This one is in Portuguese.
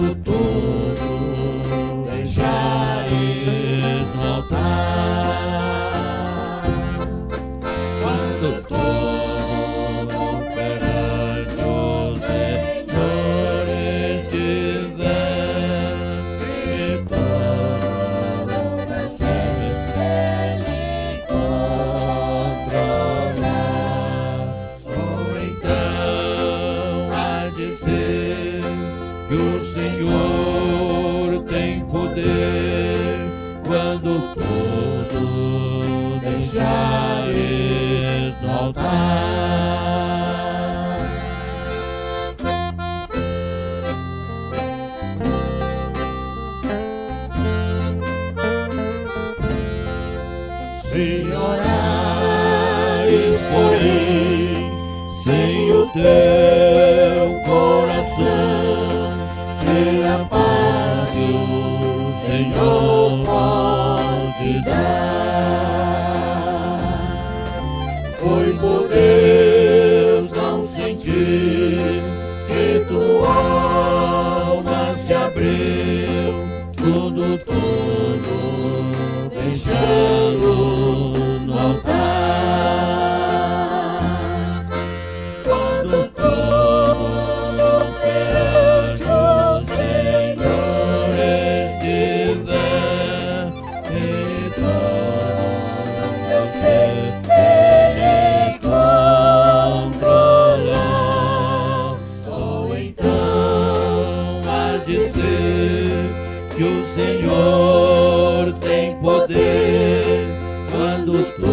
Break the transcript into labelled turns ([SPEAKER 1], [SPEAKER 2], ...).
[SPEAKER 1] quando tudo deixares no altar, quando tudo perante o Senhor estiver, e todo recebe Ele controlar, só então hás de ver que o Senhor tem poder quando tudo deixares no altar. Se orares, porém, sem o teu coração, que a paz que o Senhor pode dar, foi por Deus não sentir que tua alma se abriu, tudo deixando no altar. Quando tudo perante o Senhor estiver, e todo você Ele controlar, só então hás de ver que o Senhor tem poder quando tu